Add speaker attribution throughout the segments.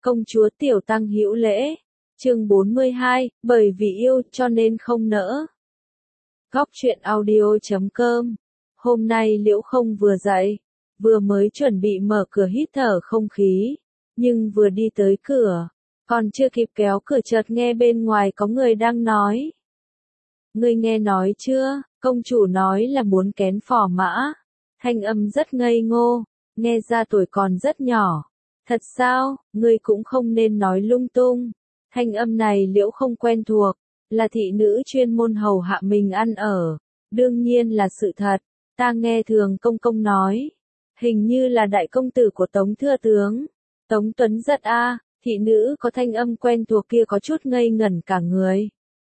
Speaker 1: Công chúa Tiểu Tăng hữu lễ. Chương 42, bởi vì yêu cho nên không nỡ. Góc truyện audio.com. Hôm nay Liễu Không vừa dậy, vừa mới chuẩn bị mở cửa hít thở không khí, nhưng vừa đi tới cửa, còn chưa kịp kéo cửa chợt nghe bên ngoài có người đang nói. Ngươi nghe nói chưa, công chủ nói là muốn kén phò mã. Thanh âm rất ngây ngô, nghe ra tuổi còn rất nhỏ. Thật sao, ngươi cũng không nên nói lung tung. Thanh âm này Liễu Không quen thuộc, là thị nữ chuyên môn hầu hạ mình ăn ở. Đương nhiên là sự thật, ta nghe Thường Công Công nói. Hình như là đại công tử của Tống Thừa Tướng. Tống Tuấn Giật a. Thị nữ có thanh âm quen thuộc kia có chút ngây ngẩn cả người.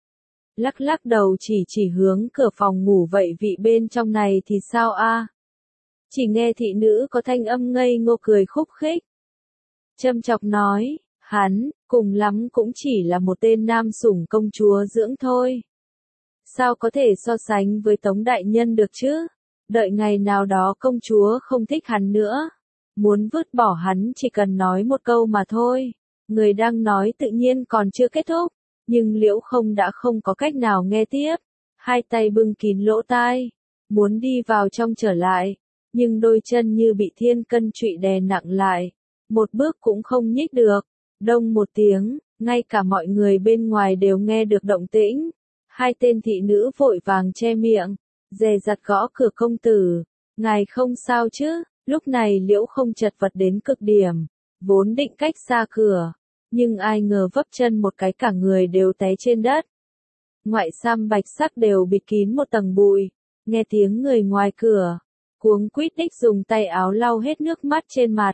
Speaker 1: Lắc lắc đầu chỉ hướng cửa phòng ngủ vậy vị bên trong này thì sao a? Chỉ nghe thị nữ có thanh âm ngây ngô cười khúc khích. Châm chọc nói, hắn, cùng lắm cũng chỉ là một tên nam sủng công chúa dưỡng thôi. Sao có thể so sánh với Tống Đại Nhân được chứ? Đợi ngày nào đó công chúa không thích hắn nữa. Muốn vứt bỏ hắn chỉ cần nói một câu mà thôi. Người đang nói tự nhiên còn chưa kết thúc. Nhưng Liễu Không đã không có cách nào nghe tiếp. Hai tay bưng kín lỗ tai. Muốn đi vào trong trở lại. Nhưng đôi chân như bị thiên cân trụy đè nặng lại. Một bước cũng không nhích được. Đông một tiếng, ngay cả mọi người bên ngoài đều nghe được động tĩnh. Hai tên thị nữ vội vàng che miệng, dè dặt gõ cửa công tử. Ngài không sao chứ? Lúc này Liễu Không chật vật đến cực điểm, vốn định cách xa cửa, nhưng ai ngờ vấp chân một cái cả người đều té trên đất. Ngoại sam bạch sắc đều bịt kín một tầng bụi, nghe tiếng người ngoài cửa, cuống quýt đích dùng tay áo lau hết nước mắt trên mặt.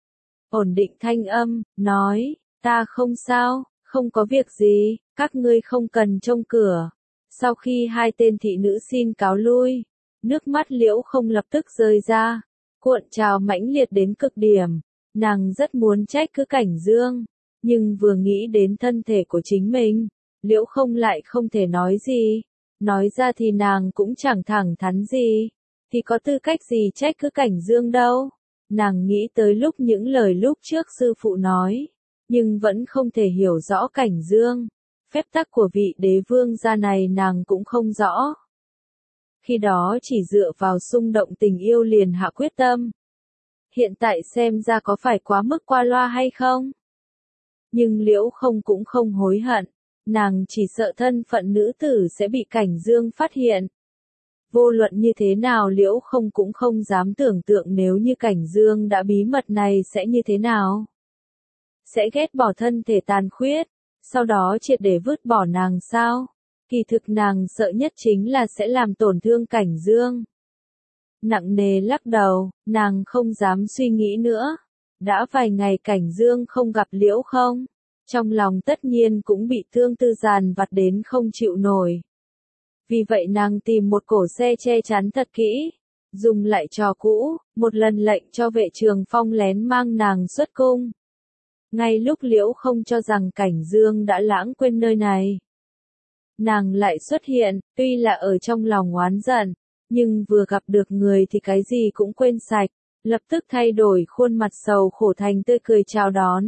Speaker 1: Ổn định thanh âm, nói, ta không sao, không có việc gì, các ngươi không cần trông cửa. Sau khi hai tên thị nữ xin cáo lui, nước mắt Liễu Không lập tức rơi ra, cuộn trào mãnh liệt đến cực điểm. Nàng rất muốn trách cứ Cảnh Dương, nhưng vừa nghĩ đến thân thể của chính mình, Liễu Không lại không thể nói gì. Nói ra thì nàng cũng chẳng thẳng thắn gì, thì có tư cách gì trách cứ Cảnh Dương đâu. Nàng nghĩ tới những lời lúc trước sư phụ nói, nhưng vẫn không thể hiểu rõ Cảnh Dương. Phép tắc của vị đế vương gia này nàng cũng không rõ. Khi đó chỉ dựa vào xung động tình yêu liền hạ quyết tâm. Hiện tại xem ra có phải quá mức qua loa hay không? Nhưng Liễu Không cũng không hối hận. Nàng chỉ sợ thân phận nữ tử sẽ bị Cảnh Dương phát hiện. Vô luận như thế nào Liễu Không cũng không dám tưởng tượng nếu như Cảnh Dương đã bí mật này sẽ như thế nào. Sẽ ghét bỏ thân thể tàn khuyết, sau đó triệt để vứt bỏ nàng sao? Kỳ thực nàng sợ nhất chính là sẽ làm tổn thương Cảnh Dương. Nặng nề lắc đầu, nàng không dám suy nghĩ nữa. Đã vài ngày Cảnh Dương không gặp Liễu Không, trong lòng tất nhiên cũng bị thương tư dàn vặt đến không chịu nổi. Vì vậy nàng tìm một cổ xe che chắn thật kỹ, dùng lại trò cũ, một lần lệnh cho vệ Trường Phong lén mang nàng xuất cung. Ngay lúc Liễu Không cho rằng Cảnh Dương đã lãng quên nơi này, nàng lại xuất hiện, tuy là ở trong lòng oán giận, nhưng vừa gặp được người thì cái gì cũng quên sạch, lập tức thay đổi khuôn mặt sầu khổ thành tươi cười chào đón.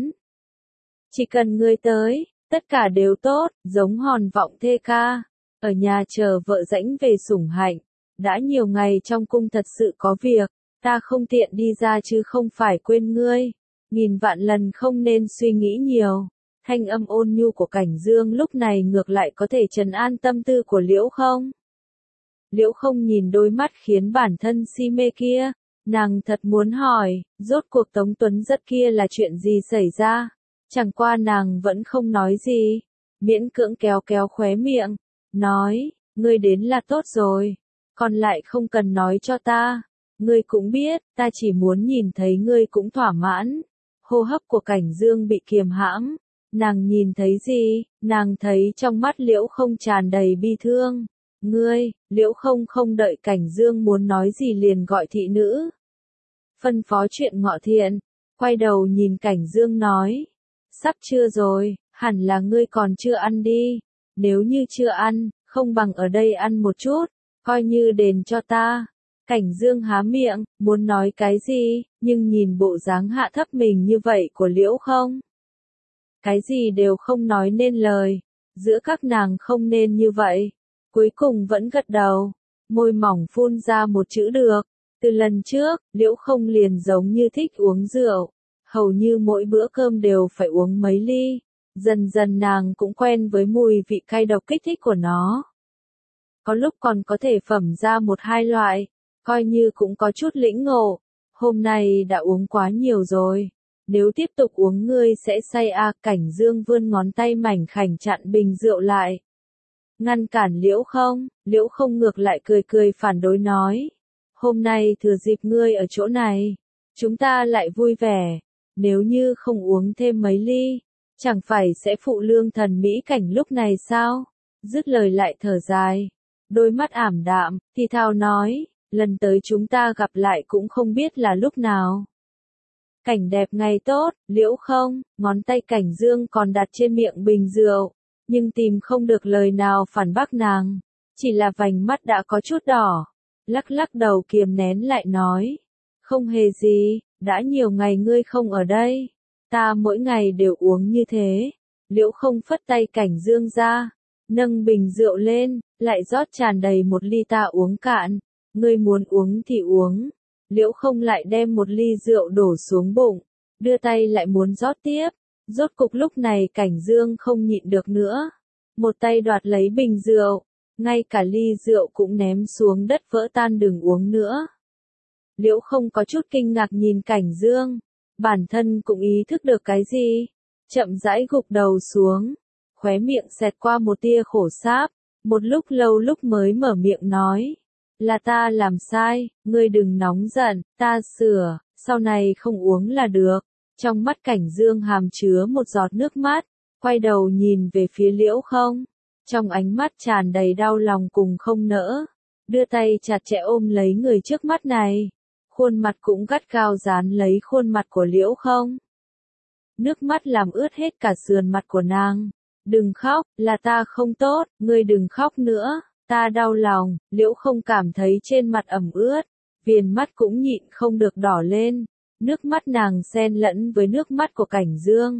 Speaker 1: Chỉ cần ngươi tới, tất cả đều tốt, giống hòn vọng thê ca, ở nhà chờ vợ rãnh về sủng hạnh. Đã nhiều ngày trong cung thật sự có việc, ta không tiện đi ra chứ không phải quên ngươi. Nghìn vạn lần không nên suy nghĩ nhiều. Thanh âm ôn nhu của Cảnh Dương lúc này ngược lại có thể trấn an tâm tư của Liễu Không. Liễu Không nhìn đôi mắt khiến bản thân si mê kia, nàng thật muốn hỏi, rốt cuộc Tống Tuấn Giật kia là chuyện gì xảy ra? Chẳng qua nàng vẫn không nói gì, miễn cưỡng kéo kéo khóe miệng, nói, ngươi đến là tốt rồi, còn lại không cần nói cho ta. Ngươi cũng biết, ta chỉ muốn nhìn thấy ngươi cũng thỏa mãn. Hô hấp của Cảnh Dương bị kiềm hãm. Nàng nhìn thấy gì? Nàng thấy trong mắt Liễu Không tràn đầy bi thương. Ngươi, Liễu Không không đợi Cảnh Dương muốn nói gì liền gọi thị nữ. Phân phó chuyện ngọ thiện, quay đầu nhìn Cảnh Dương nói. Sắp trưa rồi, hẳn là ngươi còn chưa ăn đi. Nếu như chưa ăn, không bằng ở đây ăn một chút, coi như đền cho ta. Cảnh Dương há miệng, muốn nói cái gì, nhưng nhìn bộ dáng hạ thấp mình như vậy của Liễu Không, cái gì đều không nói nên lời, giữa các nàng không nên như vậy. Cuối cùng vẫn gật đầu, môi mỏng phun ra một chữ được. Từ lần trước, Liễu Không liền giống như thích uống rượu, hầu như mỗi bữa cơm đều phải uống mấy ly. Dần dần nàng cũng quen với mùi vị cay độc kích thích của nó. Có lúc còn có thể phẩm ra một hai loại, coi như cũng có chút lĩnh ngộ. Hôm nay đã uống quá nhiều rồi. Nếu tiếp tục uống ngươi sẽ say à. Cảnh Dương vươn ngón tay mảnh khảnh chặn bình rượu lại. Ngăn cản Liễu Không ngược lại cười cười phản đối nói. Hôm nay thừa dịp ngươi ở chỗ này, chúng ta lại vui vẻ. Nếu như không uống thêm mấy ly, chẳng phải sẽ phụ lương thần mỹ cảnh lúc này sao? Dứt lời lại thở dài, đôi mắt ảm đạm, thì thào nói, lần tới chúng ta gặp lại cũng không biết là lúc nào. Cảnh đẹp ngày tốt, Liễu Không, ngón tay Cảnh Dương còn đặt trên miệng bình rượu, nhưng tìm không được lời nào phản bác nàng, chỉ là vành mắt đã có chút đỏ, lắc lắc đầu kiềm nén lại nói, không hề gì, đã nhiều ngày ngươi không ở đây, ta mỗi ngày đều uống như thế. Liễu Không phất tay Cảnh Dương ra, nâng bình rượu lên, lại rót tràn đầy một ly ta uống cạn, ngươi muốn uống thì uống. Liễu Không lại đem một ly rượu đổ xuống bụng, đưa tay lại muốn rót tiếp. Rốt cục lúc này Cảnh Dương không nhịn được nữa, một tay đoạt lấy bình rượu, ngay cả ly rượu cũng ném xuống đất vỡ tan đừng uống nữa. Liễu Không có chút kinh ngạc nhìn Cảnh Dương, bản thân cũng ý thức được cái gì, chậm rãi gục đầu xuống, khóe miệng xẹt qua một tia khổ sáp, một lúc lâu lúc mới mở miệng nói, là ta làm sai, ngươi đừng nóng giận, ta sửa, sau này không uống là được. Trong mắt Cảnh Dương hàm chứa một giọt nước mắt, quay đầu nhìn về phía Liễu Không, trong ánh mắt tràn đầy đau lòng cùng không nỡ, đưa tay chặt chẽ ôm lấy người trước mắt này, khuôn mặt cũng gắt gao dán lấy khuôn mặt của Liễu Không. Nước mắt làm ướt hết cả sườn mặt của nàng, đừng khóc, là ta không tốt, ngươi đừng khóc nữa, ta đau lòng. Liễu Không cảm thấy trên mặt ẩm ướt, viền mắt cũng nhịn không được đỏ lên. Nước mắt nàng xen lẫn với nước mắt của Cảnh Dương.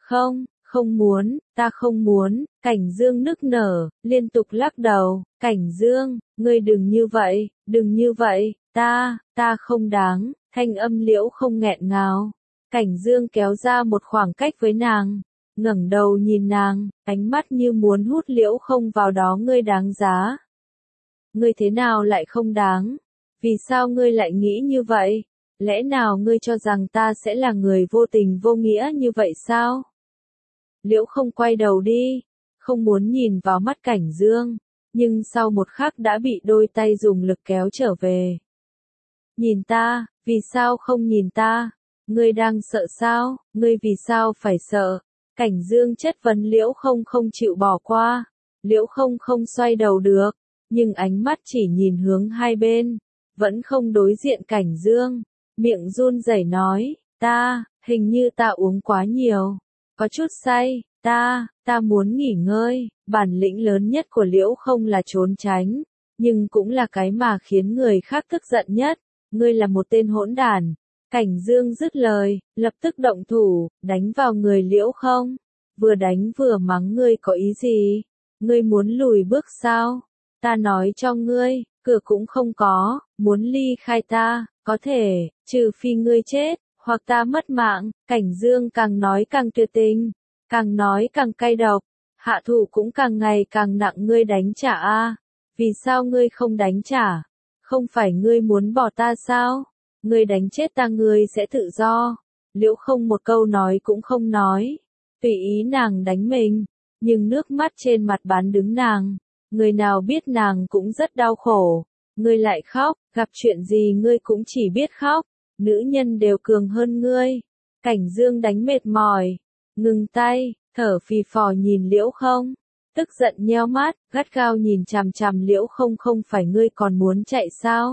Speaker 1: Không muốn, ta không muốn. Cảnh Dương nức nở, liên tục lắc đầu. Cảnh Dương, ngươi đừng như vậy, ta không đáng. Thanh âm Liễu Không nghẹn ngào. Cảnh Dương kéo ra một khoảng cách với nàng, ngẩng đầu nhìn nàng, ánh mắt như muốn hút Liễu Không vào đó. Ngươi đáng giá. Ngươi thế nào lại không đáng? Vì sao ngươi lại nghĩ như vậy? Lẽ nào ngươi cho rằng ta sẽ là người vô tình vô nghĩa như vậy sao? Liễu Không quay đầu đi, không muốn nhìn vào mắt Cảnh Dương, nhưng sau một khắc đã bị đôi tay dùng lực kéo trở về. Nhìn ta, vì sao không nhìn ta? Ngươi đang sợ sao? Ngươi vì sao phải sợ? Cảnh Dương chất vấn Liễu Không không chịu bỏ qua. Liễu Không không xoay đầu được, nhưng ánh mắt chỉ nhìn hướng hai bên, vẫn không đối diện Cảnh Dương. Miệng run rẩy nói, hình như ta uống quá nhiều, có chút say, ta muốn nghỉ ngơi. Bản lĩnh lớn nhất của Liễu Không là trốn tránh, nhưng cũng là cái mà khiến người khác tức giận nhất. Ngươi là một tên hỗn đản. Cảnh Dương dứt lời, lập tức động thủ, đánh vào người Liễu Không. Vừa đánh vừa mắng, ngươi có ý gì? Ngươi muốn lùi bước sao? Ta nói cho ngươi, cửa cũng không có, muốn ly khai ta, có thể, trừ phi ngươi chết, hoặc ta mất mạng. Cảnh Dương càng nói càng tuyệt tình, càng nói càng cay độc, hạ thủ cũng càng ngày càng nặng. Ngươi đánh trả a? Vì sao ngươi không đánh trả? Không phải ngươi muốn bỏ ta sao? Ngươi đánh chết ta ngươi sẽ tự do. Liễu Không một câu nói cũng không nói, tùy ý nàng đánh mình, nhưng nước mắt trên mặt bán đứng nàng. Người nào biết nàng cũng rất đau khổ. Ngươi lại khóc, gặp chuyện gì ngươi cũng chỉ biết khóc, nữ nhân đều cường hơn ngươi. Cảnh Dương đánh mệt mỏi, ngừng tay, thở phì phò nhìn Liễu Không, tức giận nheo mắt, gắt gao nhìn chằm chằm Liễu Không. Không phải ngươi còn muốn chạy sao?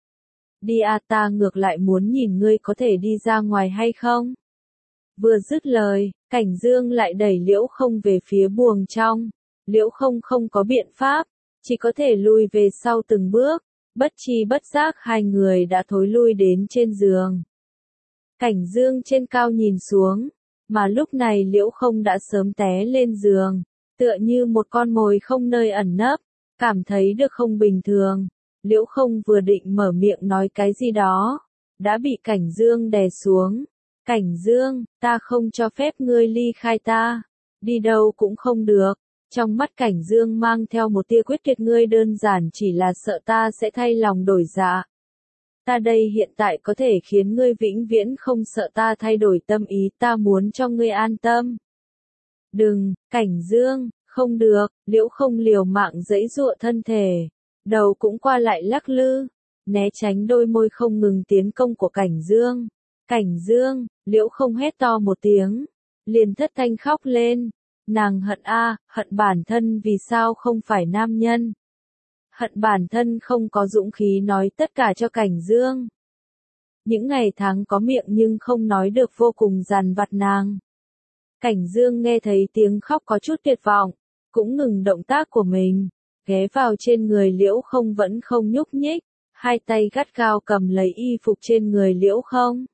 Speaker 1: Đi à, ta ngược lại muốn nhìn ngươi có thể đi ra ngoài hay không. Vừa dứt lời, Cảnh Dương lại đẩy Liễu Không về phía buồng trong. Liễu Không không có biện pháp, chỉ có thể lùi về sau từng bước. Bất chi bất giác hai người đã thối lui đến trên giường. Cảnh Dương trên cao nhìn xuống, mà lúc này Liễu Không đã sớm té lên giường, tựa như một con mồi không nơi ẩn nấp, cảm thấy được không bình thường. Liễu Không vừa định mở miệng nói cái gì đó, đã bị Cảnh Dương đè xuống. Cảnh Dương, ta không cho phép ngươi ly khai ta, đi đâu cũng không được. Trong mắt Cảnh Dương mang theo một tia quyết tuyệt, ngươi đơn giản chỉ là sợ ta sẽ thay lòng đổi dạ. Ta đây hiện tại có thể khiến ngươi vĩnh viễn không sợ ta thay đổi tâm ý, ta muốn cho ngươi an tâm. Đừng, Cảnh Dương, không được. Liễu Không liều mạng giãy giụa thân thể, đầu cũng qua lại lắc lư, né tránh đôi môi không ngừng tiến công của Cảnh Dương. Cảnh Dương, Liễu Không hét to một tiếng, liền thất thanh khóc lên. Nàng hận hận bản thân vì sao không phải nam nhân. Hận bản thân không có dũng khí nói tất cả cho Cảnh Dương. Những ngày tháng có miệng nhưng không nói được vô cùng dằn vặt nàng. Cảnh Dương nghe thấy tiếng khóc có chút tuyệt vọng, cũng ngừng động tác của mình, ghé vào trên người Liễu Không vẫn không nhúc nhích, hai tay gắt gao cầm lấy y phục trên người Liễu Không.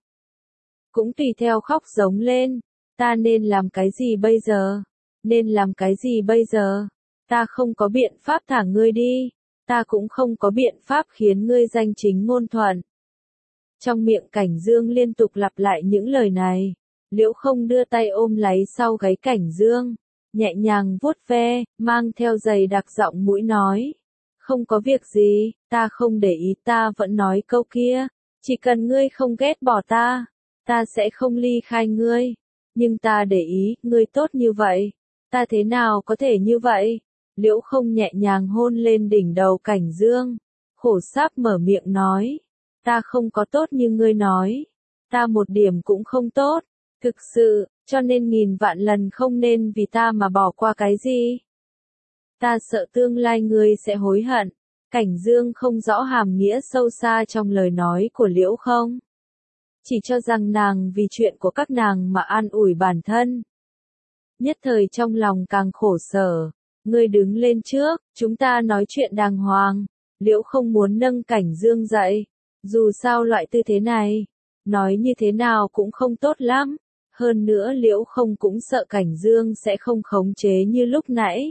Speaker 1: Cũng tùy theo khóc giống lên, ta nên làm cái gì bây giờ? Nên làm cái gì bây giờ? Ta không có biện pháp thả ngươi đi, ta cũng không có biện pháp khiến ngươi danh chính ngôn thuận. Trong miệng Cảnh Dương liên tục lặp lại những lời này, Liễu Không đưa tay ôm lấy sau gáy Cảnh Dương, nhẹ nhàng vuốt ve, mang theo giày đặc giọng mũi nói. Không có việc gì, ta không để ý, ta vẫn nói câu kia, chỉ cần ngươi không ghét bỏ ta, ta sẽ không ly khai ngươi. Nhưng ta để ý, ngươi tốt như vậy, ta thế nào có thể như vậy? Liễu Không nhẹ nhàng hôn lên đỉnh đầu Cảnh Dương, khổ sáp mở miệng nói. Ta không có tốt như ngươi nói, ta một điểm cũng không tốt, thực sự, cho nên nghìn vạn lần không nên vì ta mà bỏ qua cái gì. Ta sợ tương lai ngươi sẽ hối hận. Cảnh Dương không rõ hàm nghĩa sâu xa trong lời nói của Liễu Không, chỉ cho rằng nàng vì chuyện của các nàng mà an ủi bản thân. Nhất thời trong lòng càng khổ sở. Ngươi đứng lên trước, chúng ta nói chuyện đàng hoàng. Liễu Không muốn nâng Cảnh Dương dậy. Dù sao loại tư thế này, nói như thế nào cũng không tốt lắm. Hơn nữa Liễu Không cũng sợ Cảnh Dương sẽ không khống chế như lúc nãy.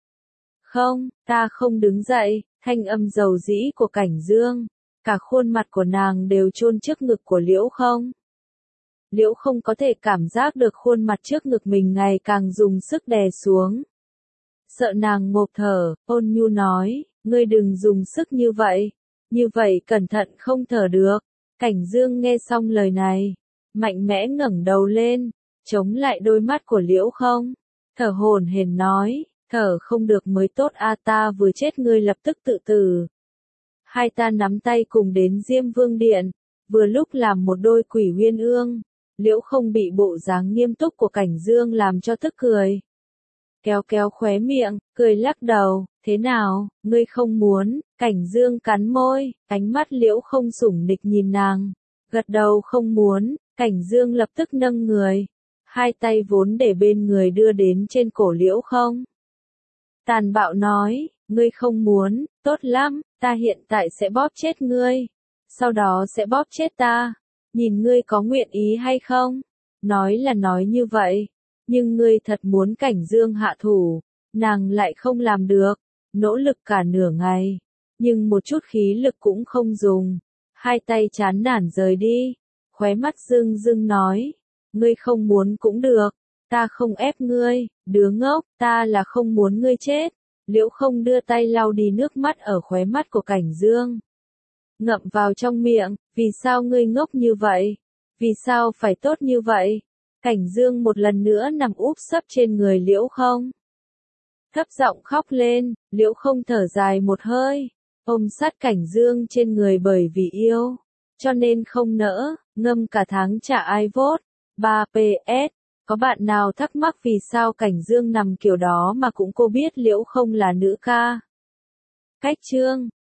Speaker 1: Không, ta không đứng dậy. Thanh âm dầu dĩ của Cảnh Dương, cả khuôn mặt của nàng đều chôn trước ngực của Liễu Không. Liễu Không có thể cảm giác được khuôn mặt trước ngực mình ngày càng dùng sức đè xuống. Sợ nàng ngộp thở, ôn nhu nói, ngươi đừng dùng sức như vậy cẩn thận không thở được. Cảnh Dương nghe xong lời này, mạnh mẽ ngẩng đầu lên, chống lại đôi mắt của Liễu Không, thở hổn hển nói, thở không được mới tốt ta vừa chết ngươi lập tức tự tử. Hai ta nắm tay cùng đến Diêm Vương Điện, vừa lúc làm một đôi quỷ uyên ương. Liễu Không bị bộ dáng nghiêm túc của Cảnh Dương làm cho tức cười. Kéo kéo khóe miệng, cười lắc đầu, thế nào, ngươi không muốn? Cảnh Dương cắn môi, ánh mắt Liễu Không sủng nịch nhìn nàng, gật đầu không muốn. Cảnh Dương lập tức nâng người, hai tay vốn để bên người đưa đến trên cổ Liễu Không. Tàn bạo nói, ngươi không muốn, tốt lắm, ta hiện tại sẽ bóp chết ngươi, sau đó sẽ bóp chết ta, nhìn ngươi có nguyện ý hay không? Nói là nói như vậy, nhưng ngươi thật muốn Cảnh Dương hạ thủ, nàng lại không làm được, nỗ lực cả nửa ngày, nhưng một chút khí lực cũng không dùng, hai tay chán nản rời đi, khóe mắt rưng rưng nói, ngươi không muốn cũng được, ta không ép ngươi, đứa ngốc, ta là không muốn ngươi chết. Liễu Không đưa tay lau đi nước mắt ở khóe mắt của Cảnh Dương, ngậm vào trong miệng, vì sao ngươi ngốc như vậy? Vì sao phải tốt như vậy? Cảnh Dương một lần nữa nằm úp sấp trên người Liễu Không, thấp giọng khóc lên. Liễu Không thở dài một hơi, ôm sát Cảnh Dương trên người bởi vì yêu, cho nên không nỡ, ngâm cả tháng chả ai vote. 3PS, có bạn nào thắc mắc vì sao Cảnh Dương nằm kiểu đó mà cũng cô biết Liễu Không là nữ ca? Cách chương